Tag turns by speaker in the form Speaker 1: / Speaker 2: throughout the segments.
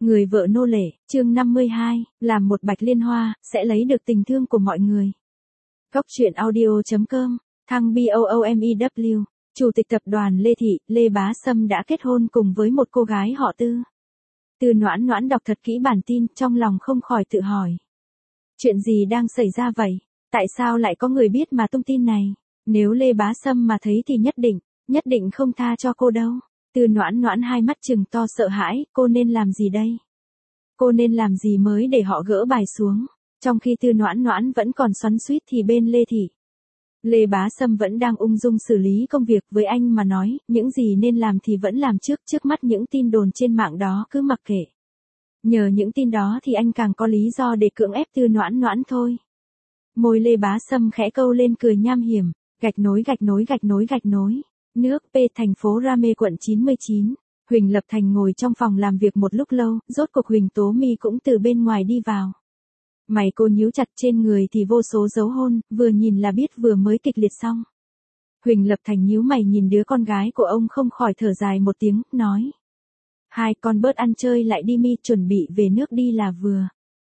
Speaker 1: Người vợ nô lệ, chương 52, làm một bạch liên hoa, sẽ lấy được tình thương của mọi người. Góc truyện audio.com, thăng BOOMEW, Chủ tịch tập đoàn Lê Thị, Lê Bá Sâm đã kết hôn cùng với một cô gái họ Tư. Tư Noãn Noãn đọc thật kỹ bản tin, trong lòng không khỏi tự hỏi. Chuyện gì đang xảy ra vậy? Tại sao lại có người biết mà tung tin này? Nếu Lê Bá Sâm mà thấy thì nhất định không tha cho cô đâu. Tư Noãn Noãn hai mắt trừng to sợ hãi, cô nên làm gì đây? Cô nên làm gì mới để họ gỡ bài xuống? Trong khi Tư Noãn Noãn vẫn còn xoắn xuýt thì bên Lê Thị, Lê Bá Sâm vẫn đang ung dung xử lý công việc. Với anh mà nói, những gì nên làm thì vẫn làm trước mắt những tin đồn trên mạng đó cứ mặc kệ. Nhờ những tin đó thì anh càng có lý do để cưỡng ép Tư Noãn Noãn thôi. Môi Lê Bá Sâm khẽ câu lên cười nham hiểm, gạch nối. Nước P thành phố Rame quận 99. Huỳnh Lập Thành ngồi trong phòng làm việc một lúc lâu, rốt cuộc Huỳnh Tố My cũng từ bên ngoài đi vào. Mày cô nhíu chặt, trên người thì vô số dấu hôn, vừa nhìn là biết vừa mới kịch liệt xong. Huỳnh Lập Thành nhíu mày nhìn đứa con gái của ông không khỏi thở dài một tiếng, nói. Hai con bớt ăn chơi lại đi mi, chuẩn bị về nước đi là vừa.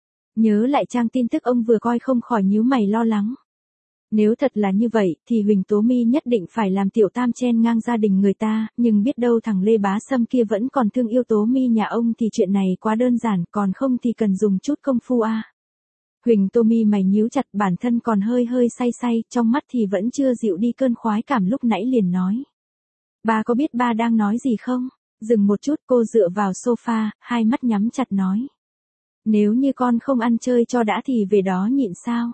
Speaker 1: Nhớ lại trang tin tức ông vừa coi không khỏi nhíu mày lo lắng. Nếu thật là như vậy, thì Huỳnh Tố My nhất định phải làm tiểu tam chen ngang gia đình người ta, nhưng biết đâu thằng Lê Bá Sâm kia vẫn còn thương yêu Tố My nhà ông thì chuyện này quá đơn giản, còn không thì cần dùng chút công phu a. Huỳnh Tố My mày nhíu chặt, bản thân còn hơi say, trong mắt thì vẫn chưa dịu đi cơn khoái cảm lúc nãy, liền nói. Ba có biết ba đang nói gì không? Dừng một chút, cô dựa vào sofa, hai mắt nhắm chặt nói. Nếu như con không ăn chơi cho đã thì về đó nhịn sao?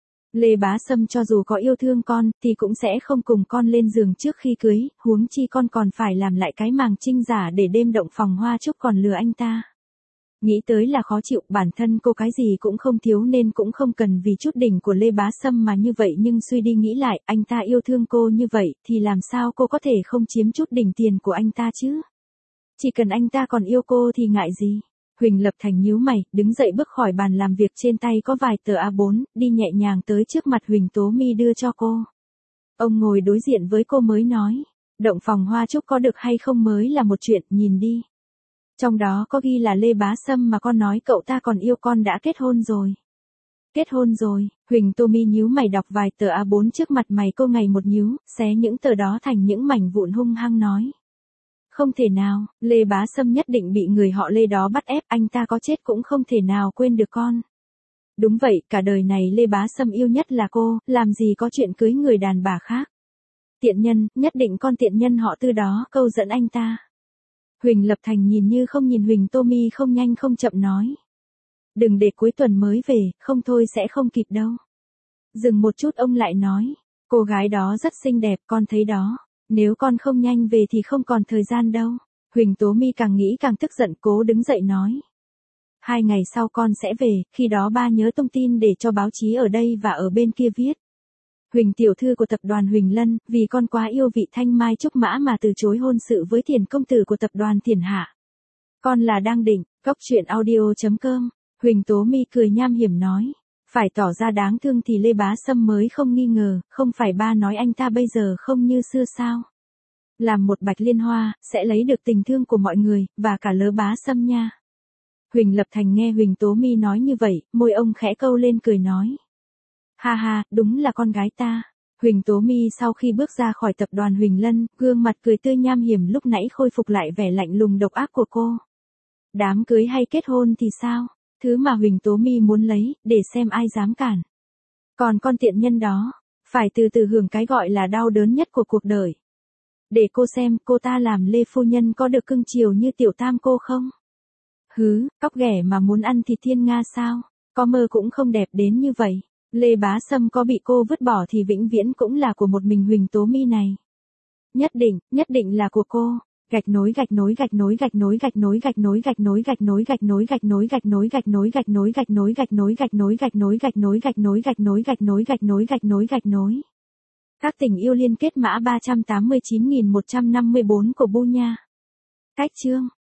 Speaker 1: Lê Bá Sâm cho dù có yêu thương con, thì cũng sẽ không cùng con lên giường trước khi cưới, huống chi con còn phải làm lại cái màng trinh giả để đêm động phòng hoa chúc còn lừa anh ta. Nghĩ tới là khó chịu, bản thân cô cái gì cũng không thiếu nên cũng không cần vì chút đỉnh của Lê Bá Sâm mà như vậy, nhưng suy đi nghĩ lại, anh ta yêu thương cô như vậy, thì làm sao cô có thể không chiếm chút đỉnh tiền của anh ta chứ? Chỉ cần anh ta còn yêu cô thì ngại gì? Huỳnh Lập Thành nhíu mày, đứng dậy bước khỏi bàn làm việc, trên tay có vài tờ A4, đi nhẹ nhàng tới trước mặt Huỳnh Tố My đưa cho cô. Ông ngồi đối diện với cô mới nói, động phòng hoa chúc có được hay không mới là một chuyện, nhìn đi. Trong đó có ghi là Lê Bá Sâm mà con nói cậu ta còn yêu con đã kết hôn rồi. Kết hôn rồi? Huỳnh Tố My nhíu mày đọc vài tờ A4 trước mặt mày cô ngày một nhíu, xé những tờ đó thành những mảnh vụn hung hăng nói. Không thể nào, Lê Bá Sâm nhất định bị người họ Lê đó bắt ép, anh ta có chết cũng không thể nào quên được con. Đúng vậy, cả đời này Lê Bá Sâm yêu nhất là cô, làm gì có chuyện cưới người đàn bà khác. Tiện nhân, nhất định con tiện nhân họ Tư đó câu dẫn anh ta. Huỳnh Lập Thành nhìn như không nhìn Huỳnh Tố My, không nhanh không chậm nói. Đừng để cuối tuần mới về, không thôi sẽ không kịp đâu. Dừng một chút ông lại nói, cô gái đó rất xinh đẹp, con thấy đó. Nếu con không nhanh về thì không còn thời gian đâu. Huỳnh Tố My càng nghĩ càng tức giận, cố đứng dậy nói. 2 ngày sau con sẽ về, khi đó ba nhớ tung tin để cho báo chí ở đây và ở bên kia viết. Huỳnh tiểu thư của tập đoàn Huỳnh Lân, vì con quá yêu vị Thanh Mai Trúc Mã mà từ chối hôn sự với Thiền công tử của tập đoàn Thiền Hạ. Con là đang định, góc truyện audio.com. Huỳnh Tố My cười nham hiểm nói. Phải tỏ ra đáng thương thì Lê Bá Sâm mới không nghi ngờ, không phải ba nói anh ta bây giờ không như xưa sao? Làm một bạch liên hoa, sẽ lấy được tình thương của mọi người, và cả Lê Bá Sâm nha. Huỳnh Lập Thành nghe Huỳnh Tố My nói như vậy, môi ông khẽ câu lên cười nói. Ha ha, đúng là con gái ta. Huỳnh Tố My sau khi bước ra khỏi tập đoàn Huỳnh Lân, gương mặt cười tươi nham hiểm lúc nãy khôi phục lại vẻ lạnh lùng độc ác của cô. Đám cưới hay kết hôn thì sao? Thứ mà Huỳnh Tố My muốn lấy, để xem ai dám cản. Còn con tiện nhân đó, phải từ từ hưởng cái gọi là đau đớn nhất của cuộc đời. Để cô xem cô ta làm Lê phu nhân có được cưng chiều như tiểu tam cô không? Hứ, cóc ghẻ mà muốn ăn thịt thiên nga sao? Có mơ cũng không đẹp đến như vậy. Lê Bá Sâm có bị cô vứt bỏ thì vĩnh viễn cũng là của một mình Huỳnh Tố My này. Nhất định là của cô. Gạch nối Các tình yêu liên kết mã 389.154 của Bu Nha. Cách chương